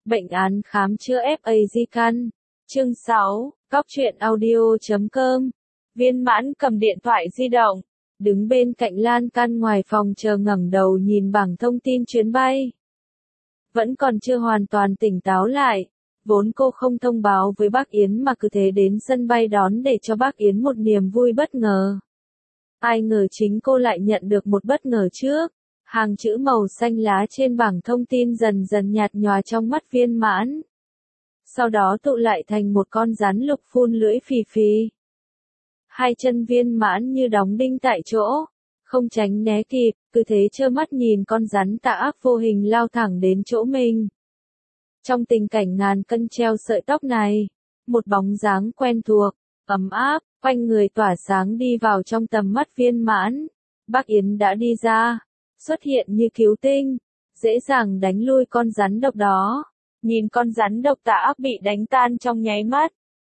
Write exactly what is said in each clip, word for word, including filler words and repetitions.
Bệnh án khám chữa ép a di căn. Chương sáu, Cóc truyện audio chấm com. Viên Mãn cầm điện thoại di động, đứng bên cạnh lan can ngoài phòng chờ ngẩng đầu nhìn bảng thông tin chuyến bay. Vẫn còn chưa hoàn toàn tỉnh táo lại, vốn cô không thông báo với bác Yến mà cứ thế đến sân bay đón để cho bác Yến một niềm vui bất ngờ. Ai ngờ chính cô lại nhận được một bất ngờ trước. Hàng chữ màu xanh lá trên bảng thông tin dần dần nhạt nhòa trong mắt Viên Mãn. Sau đó tụ lại thành một con rắn lục phun lưỡi phì phì. Hai chân Viên Mãn như đóng đinh tại chỗ, không tránh né kịp, cứ thế trơ mắt nhìn con rắn tà ác vô hình lao thẳng đến chỗ mình. Trong tình cảnh ngàn cân treo sợi tóc này, một bóng dáng quen thuộc, ấm áp, quanh người tỏa sáng đi vào trong tầm mắt Viên Mãn. Bác Yến đã đi ra, xuất hiện như cứu tinh, dễ dàng đánh lui con rắn độc đó. Nhìn con rắn độc tà ác bị đánh tan trong nháy mắt,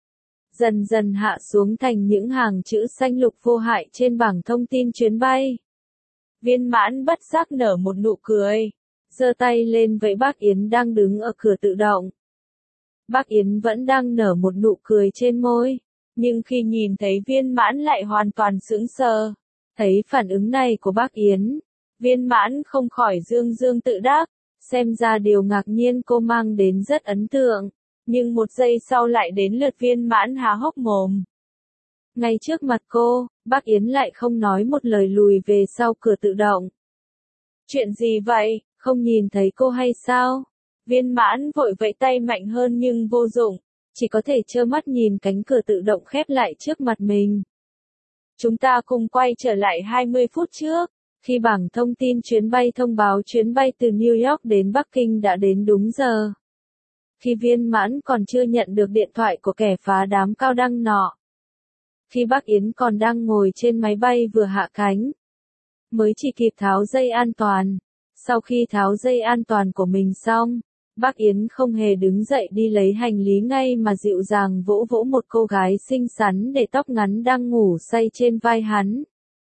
dần dần hạ xuống thành những hàng chữ xanh lục vô hại trên bảng thông tin chuyến bay. Viên Mãn bất giác nở một nụ cười, giơ tay lên vẫy bác Yến đang đứng ở cửa tự động. Bác Yến vẫn đang nở một nụ cười trên môi, nhưng khi nhìn thấy Viên Mãn lại hoàn toàn sững sờ. Thấy phản ứng này của bác Yến, Viên Mãn không khỏi dương dương tự đắc, xem ra điều ngạc nhiên cô mang đến rất ấn tượng, nhưng một giây sau lại đến lượt Viên Mãn há hốc mồm. Ngay trước mặt cô, bác Yến lại không nói một lời lùi về sau cửa tự động. Chuyện gì vậy, không nhìn thấy cô hay sao? Viên Mãn vội vẫy tay mạnh hơn nhưng vô dụng, chỉ có thể trơ mắt nhìn cánh cửa tự động khép lại trước mặt mình. Chúng ta cùng quay trở lại hai mươi phút trước. Khi bảng thông tin chuyến bay thông báo chuyến bay từ New York đến Bắc Kinh đã đến đúng giờ. Khi Viên Mãn còn chưa nhận được điện thoại của kẻ phá đám cao đăng nọ. Khi bác Yến còn đang ngồi trên máy bay vừa hạ cánh. Mới chỉ kịp tháo dây an toàn. Sau khi tháo dây an toàn của mình xong, bác Yến không hề đứng dậy đi lấy hành lý ngay mà dịu dàng vỗ vỗ một cô gái xinh xắn để tóc ngắn đang ngủ say trên vai hắn.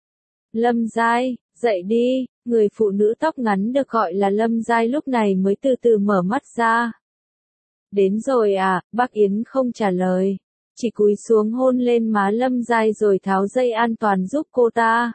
Lâm Giai, dậy đi, người phụ nữ tóc ngắn được gọi là Lâm Giai lúc này mới từ từ mở mắt ra. Đến rồi à, bác Yến không trả lời, chỉ cúi xuống hôn lên má Lâm Giai rồi tháo dây an toàn giúp cô ta.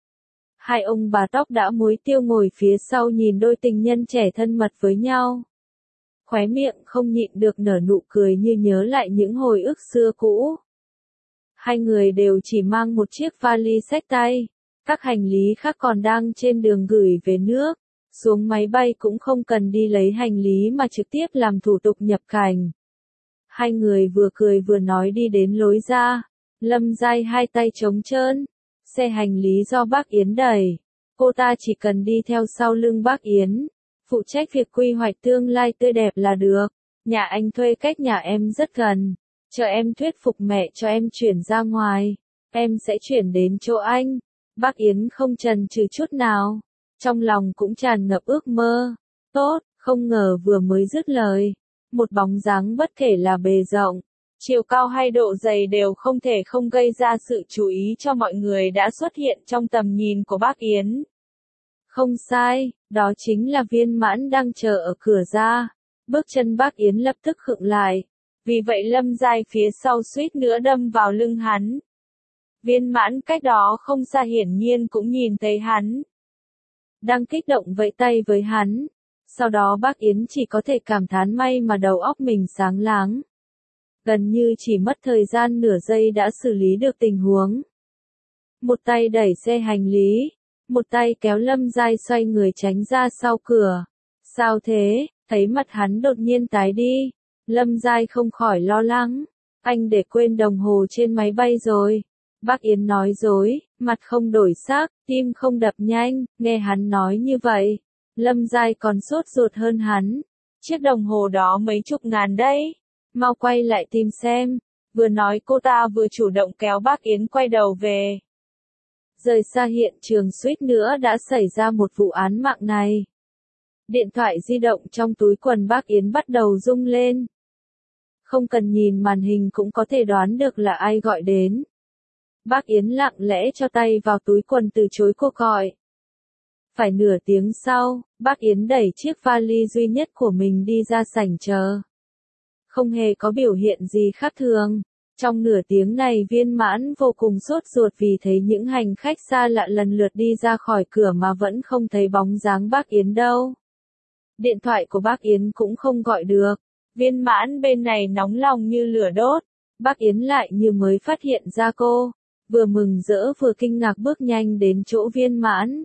Hai ông bà tóc đã muối tiêu ngồi phía sau nhìn đôi tình nhân trẻ thân mật với nhau. Khóe miệng không nhịn được nở nụ cười như nhớ lại những hồi ức xưa cũ. Hai người đều chỉ mang một chiếc vali xách tay. Các hành lý khác còn đang trên đường gửi về nước, xuống máy bay cũng không cần đi lấy hành lý mà trực tiếp làm thủ tục nhập cảnh. Hai người vừa cười vừa nói đi đến lối ra, Lâm Giai hai tay trống trơn, xe hành lý do bác Yến đẩy, cô ta chỉ cần đi theo sau lưng bác Yến, phụ trách việc quy hoạch tương lai tươi đẹp là được. Nhà anh thuê cách nhà em rất gần, chờ em thuyết phục mẹ cho em chuyển ra ngoài, em sẽ chuyển đến chỗ anh. Bác Yến không chần chừ chút nào, trong lòng cũng tràn ngập ước mơ. Tốt, không ngờ vừa mới dứt lời, một bóng dáng bất kể là bề rộng, chiều cao hay độ dày đều không thể không gây ra sự chú ý cho mọi người đã xuất hiện trong tầm nhìn của bác Yến. Không sai, đó chính là Viên Mãn đang chờ ở cửa ra. Bước chân bác Yến lập tức khựng lại, vì vậy Lâm Giai phía sau suýt nữa đâm vào lưng hắn. Viên Mãn cách đó không xa hiển nhiên cũng nhìn thấy hắn. Đang kích động vẫy tay với hắn. Sau đó bác Yến chỉ có thể cảm thán may mà đầu óc mình sáng láng. Gần như chỉ mất thời gian nửa giây đã xử lý được tình huống. Một tay đẩy xe hành lý, một tay kéo Lâm Giai xoay người tránh ra sau cửa. Sao thế? Thấy mặt hắn đột nhiên tái đi. Lâm Giai không khỏi lo lắng. Anh để quên đồng hồ trên máy bay rồi. Bác Yến nói dối, mặt không đổi sắc, tim không đập nhanh, nghe hắn nói như vậy. Lâm Giai còn sốt ruột hơn hắn. Chiếc đồng hồ đó mấy chục ngàn đấy. Mau quay lại tìm xem. Vừa nói cô ta vừa chủ động kéo bác Yến quay đầu về. Rời xa hiện trường suýt nữa đã xảy ra một vụ án mạng này. Điện thoại di động trong túi quần bác Yến bắt đầu rung lên. Không cần nhìn màn hình cũng có thể đoán được là ai gọi đến. Bác Yến lặng lẽ cho tay vào túi quần từ chối cuộc gọi. Phải nửa tiếng sau, bác Yến đẩy chiếc vali duy nhất của mình đi ra sảnh chờ. Không hề có biểu hiện gì khác thường. Trong nửa tiếng này Viên Mãn vô cùng sốt ruột vì thấy những hành khách xa lạ lần lượt đi ra khỏi cửa mà vẫn không thấy bóng dáng bác Yến đâu. Điện thoại của bác Yến cũng không gọi được. Viên Mãn bên này nóng lòng như lửa đốt. Bác Yến lại như mới phát hiện ra cô. Vừa mừng rỡ vừa kinh ngạc bước nhanh đến chỗ Viên Mãn.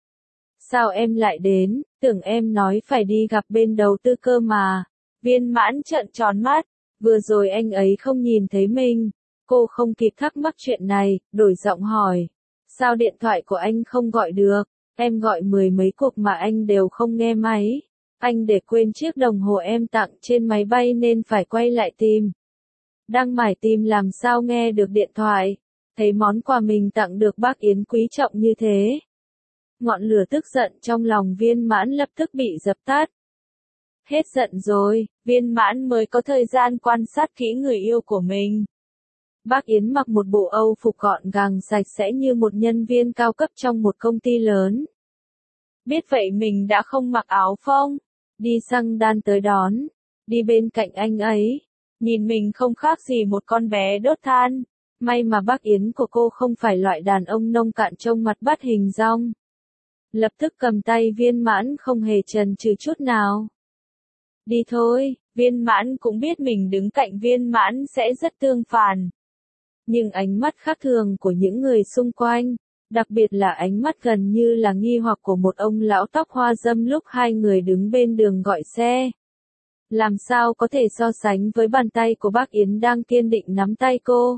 Sao em lại đến, tưởng em nói phải đi gặp bên đầu tư cơ mà. Viên Mãn trợn tròn mắt, vừa rồi anh ấy không nhìn thấy mình. Cô không kịp thắc mắc chuyện này, đổi giọng hỏi. Sao điện thoại của anh không gọi được, em gọi mười mấy cuộc mà anh đều không nghe máy. Anh để quên chiếc đồng hồ em tặng trên máy bay nên phải quay lại tìm. Đang mải tìm làm sao nghe được điện thoại. Thấy món quà mình tặng được bác Yến quý trọng như thế. Ngọn lửa tức giận trong lòng Viên Mãn lập tức bị dập tắt. Hết giận rồi, Viên Mãn mới có thời gian quan sát kỹ người yêu của mình. Bác Yến mặc một bộ Âu phục gọn gàng sạch sẽ như một nhân viên cao cấp trong một công ty lớn. Biết vậy mình đã không mặc áo phông, đi xăng đan tới đón, đi bên cạnh anh ấy, nhìn mình không khác gì một con bé đốt than. May mà bác Yến của cô không phải loại đàn ông nông cạn trông mặt bắt hình dong. Lập tức cầm tay Viên Mãn không hề chần chừ chút nào. Đi thôi, Viên Mãn cũng biết mình đứng cạnh Viên Mãn sẽ rất tương phản. Nhưng ánh mắt khác thường của những người xung quanh, đặc biệt là ánh mắt gần như là nghi hoặc của một ông lão tóc hoa râm lúc hai người đứng bên đường gọi xe. Làm sao có thể so sánh với bàn tay của bác Yến đang kiên định nắm tay cô.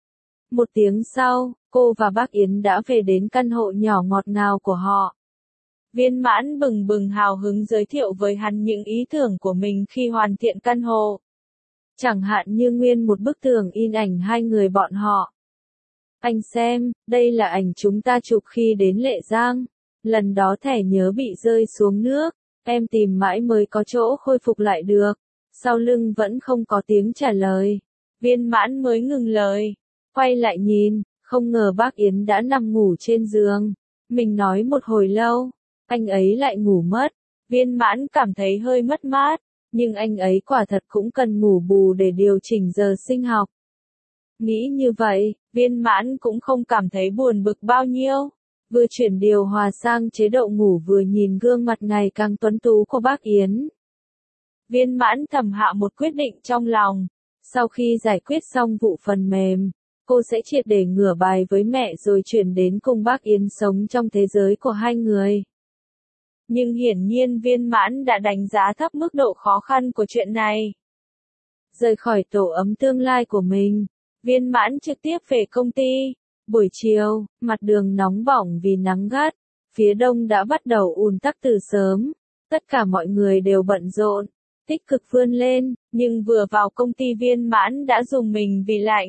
Một tiếng sau, cô và bác Yến đã về đến căn hộ nhỏ ngọt ngào của họ. Viên Mãn bừng bừng hào hứng giới thiệu với hắn những ý tưởng của mình khi hoàn thiện căn hộ. Chẳng hạn như nguyên một bức tường in ảnh hai người bọn họ. Anh xem, đây là ảnh chúng ta chụp khi đến Lệ Giang. Lần đó thẻ nhớ bị rơi xuống nước, em tìm mãi mới có chỗ khôi phục lại được. Sau lưng vẫn không có tiếng trả lời. Viên Mãn mới ngừng lời. Quay lại nhìn, không ngờ bác Yến đã nằm ngủ trên giường. Mình nói một hồi lâu, anh ấy lại ngủ mất. Viên Mãn cảm thấy hơi mất mát, nhưng anh ấy quả thật cũng cần ngủ bù để điều chỉnh giờ sinh học. Nghĩ như vậy, Viên Mãn cũng không cảm thấy buồn bực bao nhiêu. Vừa chuyển điều hòa sang chế độ ngủ vừa nhìn gương mặt ngày càng tuấn tú của bác Yến. Viên Mãn thầm hạ một quyết định trong lòng. Sau khi giải quyết xong vụ phần mềm, cô sẽ triệt để ngửa bài với mẹ rồi chuyển đến cùng bác Yến sống trong thế giới của hai người. Nhưng hiển nhiên Viên Mãn đã đánh giá thấp mức độ khó khăn của chuyện này. Rời khỏi tổ ấm tương lai của mình, Viên Mãn trực tiếp về công ty. Buổi chiều, mặt đường nóng bỏng vì nắng gắt, phía đông đã bắt đầu ùn tắc từ sớm. Tất cả mọi người đều bận rộn, tích cực vươn lên, nhưng vừa vào công ty Viên Mãn đã dùng mình vì lạnh.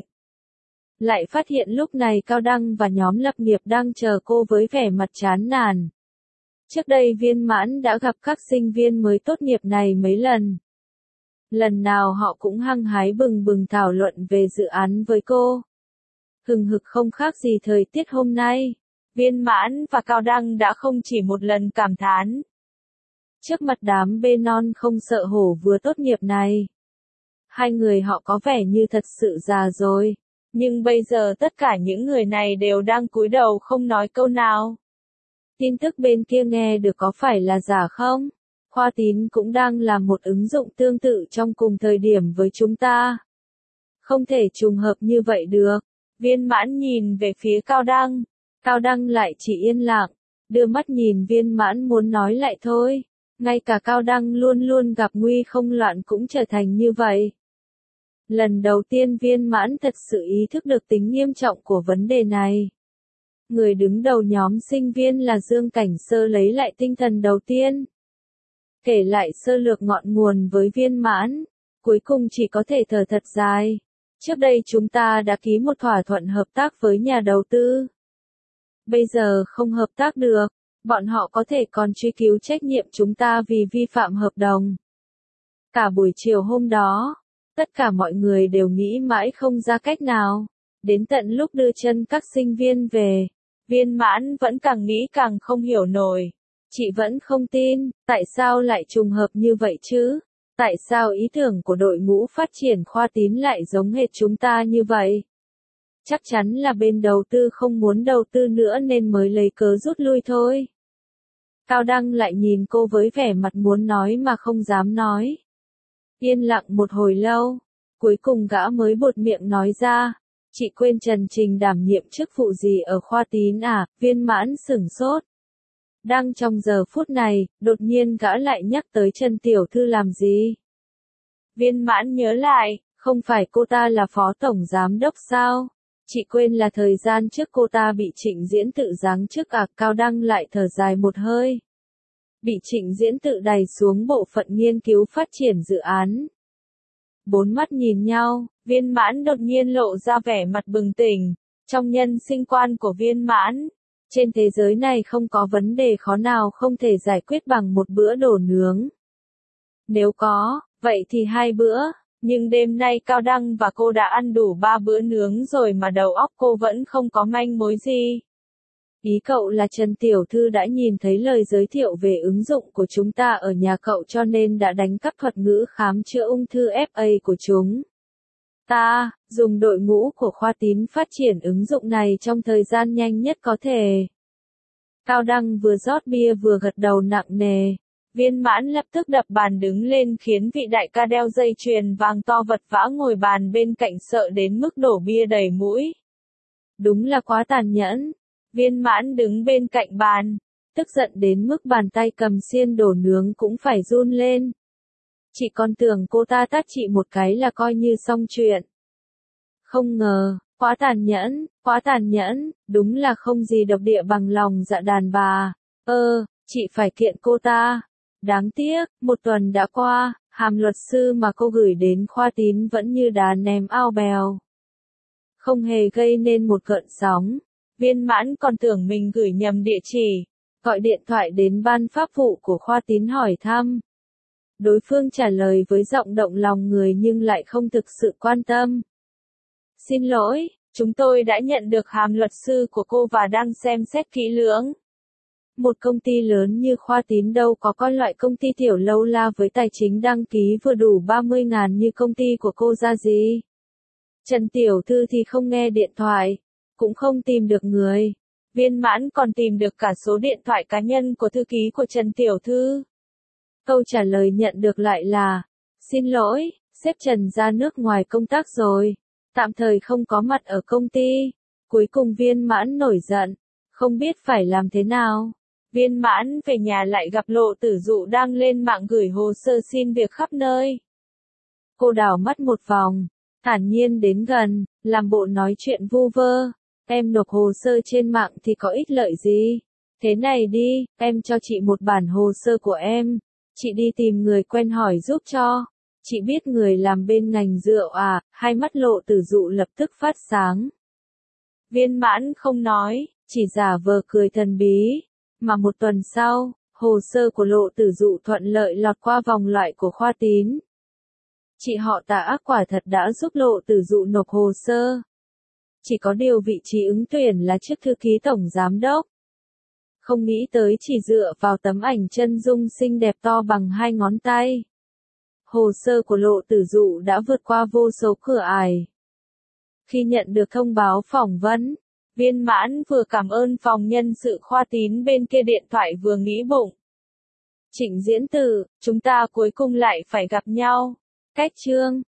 Lại phát hiện lúc này Cao Đăng và nhóm lập nghiệp đang chờ cô với vẻ mặt chán nản. Trước đây Viên Mãn đã gặp các sinh viên mới tốt nghiệp này mấy lần. Lần nào họ cũng hăng hái bừng bừng thảo luận về dự án với cô. Hừng hực không khác gì thời tiết hôm nay. Viên Mãn và Cao Đăng đã không chỉ một lần cảm thán. Trước mặt đám bê non không sợ hổ vừa tốt nghiệp này. Hai người họ có vẻ như thật sự già rồi. Nhưng bây giờ tất cả những người này đều đang cúi đầu không nói câu nào. Tin tức bên kia nghe được có phải là giả không? Khoa Tín cũng đang làm một ứng dụng tương tự trong cùng thời điểm với chúng ta. Không thể trùng hợp như vậy được. Viên Mãn nhìn về phía Cao Đăng. Cao Đăng lại chỉ yên lặng, đưa mắt nhìn Viên Mãn muốn nói lại thôi. Ngay cả Cao Đăng luôn luôn gặp nguy không loạn cũng trở thành như vậy. Lần đầu tiên Viên Mãn thật sự ý thức được tính nghiêm trọng của vấn đề này. Người đứng đầu nhóm sinh viên là Dương Cảnh Sơ lấy lại tinh thần đầu tiên. Kể lại sơ lược ngọn nguồn với Viên Mãn, cuối cùng chỉ có thể thở thật dài. Trước đây chúng ta đã ký một thỏa thuận hợp tác với nhà đầu tư. Bây giờ không hợp tác được, bọn họ có thể còn truy cứu trách nhiệm chúng ta vì vi phạm hợp đồng. Cả buổi chiều hôm đó, tất cả mọi người đều nghĩ mãi không ra cách nào. Đến tận lúc đưa chân các sinh viên về, Viên Mãn vẫn càng nghĩ càng không hiểu nổi. Chị vẫn không tin, tại sao lại trùng hợp như vậy chứ? Tại sao ý tưởng của đội ngũ phát triển khoa tín lại giống hệt chúng ta như vậy? Chắc chắn là bên đầu tư không muốn đầu tư nữa nên mới lấy cớ rút lui thôi. Cao Đăng lại nhìn cô với vẻ mặt muốn nói mà không dám nói. Yên lặng một hồi lâu, cuối cùng gã mới buột miệng nói ra, chị quên Trần Trình đảm nhiệm chức vụ gì ở khoa tín à? Viên Mãn sửng sốt. Đang trong giờ phút này, đột nhiên gã lại nhắc tới Trần Tiểu Thư làm gì? Viên Mãn nhớ lại, không phải cô ta là phó tổng giám đốc sao? Chị quên là thời gian trước cô ta bị Trịnh Diễn tự giáng chức à? Cao Đăng lại thở dài một hơi. Bị Trịnh Diễn tự đày xuống bộ phận nghiên cứu phát triển dự án. Bốn mắt nhìn nhau, Viên Mãn đột nhiên lộ ra vẻ mặt bừng tỉnh. Trong nhân sinh quan của Viên Mãn, trên thế giới này không có vấn đề khó nào không thể giải quyết bằng một bữa đồ nướng. Nếu có, vậy thì hai bữa, nhưng đêm nay Cao Đăng và cô đã ăn đủ ba bữa nướng rồi mà đầu óc cô vẫn không có manh mối gì. Ý cậu là Trần Tiểu Thư đã nhìn thấy lời giới thiệu về ứng dụng của chúng ta ở nhà cậu cho nên đã đánh cắp thuật ngữ khám chữa ung thư ép a của chúng ta, dùng đội ngũ của khoa tín phát triển ứng dụng này trong thời gian nhanh nhất có thể. Cao Đăng vừa rót bia vừa gật đầu nặng nề. Viên Mãn lập tức đập bàn đứng lên khiến vị đại ca đeo dây chuyền vàng to vật vã ngồi bàn bên cạnh sợ đến mức đổ bia đầy mũi. Đúng là quá tàn nhẫn. Viên Mãn đứng bên cạnh bàn, tức giận đến mức bàn tay cầm xiên đồ nướng cũng phải run lên. Chị còn tưởng cô ta tát chị một cái là coi như xong chuyện. Không ngờ, quá tàn nhẫn, quá tàn nhẫn, đúng là không gì độc địa bằng lòng dạ đàn bà. Ơ, chị phải kiện cô ta. Đáng tiếc, một tuần đã qua, hàm luật sư mà cô gửi đến khoa tín vẫn như đá ném ao bèo. Không hề gây nên một gợn sóng. Viên Mãn còn tưởng mình gửi nhầm địa chỉ, gọi điện thoại đến ban pháp vụ của khoa tín hỏi thăm. Đối phương trả lời với giọng động lòng người nhưng lại không thực sự quan tâm. Xin lỗi, chúng tôi đã nhận được hàm luật sư của cô và đang xem xét kỹ lưỡng. Một công ty lớn như khoa tín đâu có con loại công ty tiểu lâu la với tài chính đăng ký vừa đủ ba mươi ngàn như công ty của cô ra gì. Trần Tiểu Thư thì không nghe điện thoại, cũng không tìm được người. Viên Mãn còn tìm được cả số điện thoại cá nhân của thư ký của Trần Tiểu Thư. Câu trả lời nhận được lại là, xin lỗi, sếp Trần ra nước ngoài công tác rồi, tạm thời không có mặt ở công ty. Cuối cùng Viên Mãn nổi giận, không biết phải làm thế nào. Viên Mãn về nhà lại gặp Lộ Tử Dụ đang lên mạng gửi hồ sơ xin việc khắp nơi. Cô đảo mắt một vòng, thản nhiên đến gần, làm bộ nói chuyện vu vơ. Em nộp hồ sơ trên mạng thì có ích lợi gì? Thế này đi, em cho chị một bản hồ sơ của em. Chị đi tìm người quen hỏi giúp cho. Chị biết người làm bên ngành rượu à? Hai mắt Lộ Tử Dụ lập tức phát sáng. Viên Mãn không nói, chỉ giả vờ cười thần bí. Mà một tuần sau, hồ sơ của Lộ Tử Dụ thuận lợi lọt qua vòng loại của khoa tín. Chị họ Tạ quả thật đã giúp Lộ Tử Dụ nộp hồ sơ. Chỉ có điều vị trí ứng tuyển là chức thư ký tổng giám đốc. Không nghĩ tới chỉ dựa vào tấm ảnh chân dung xinh đẹp to bằng hai ngón tay. Hồ sơ của Lộ Tử Dụ đã vượt qua vô số cửa ải. Khi nhận được thông báo phỏng vấn, Viên Mãn vừa cảm ơn phòng nhân sự khoa tín bên kia điện thoại vừa nghĩ bụng. Trịnh Diễn Tử, chúng ta cuối cùng lại phải gặp nhau. Cách chương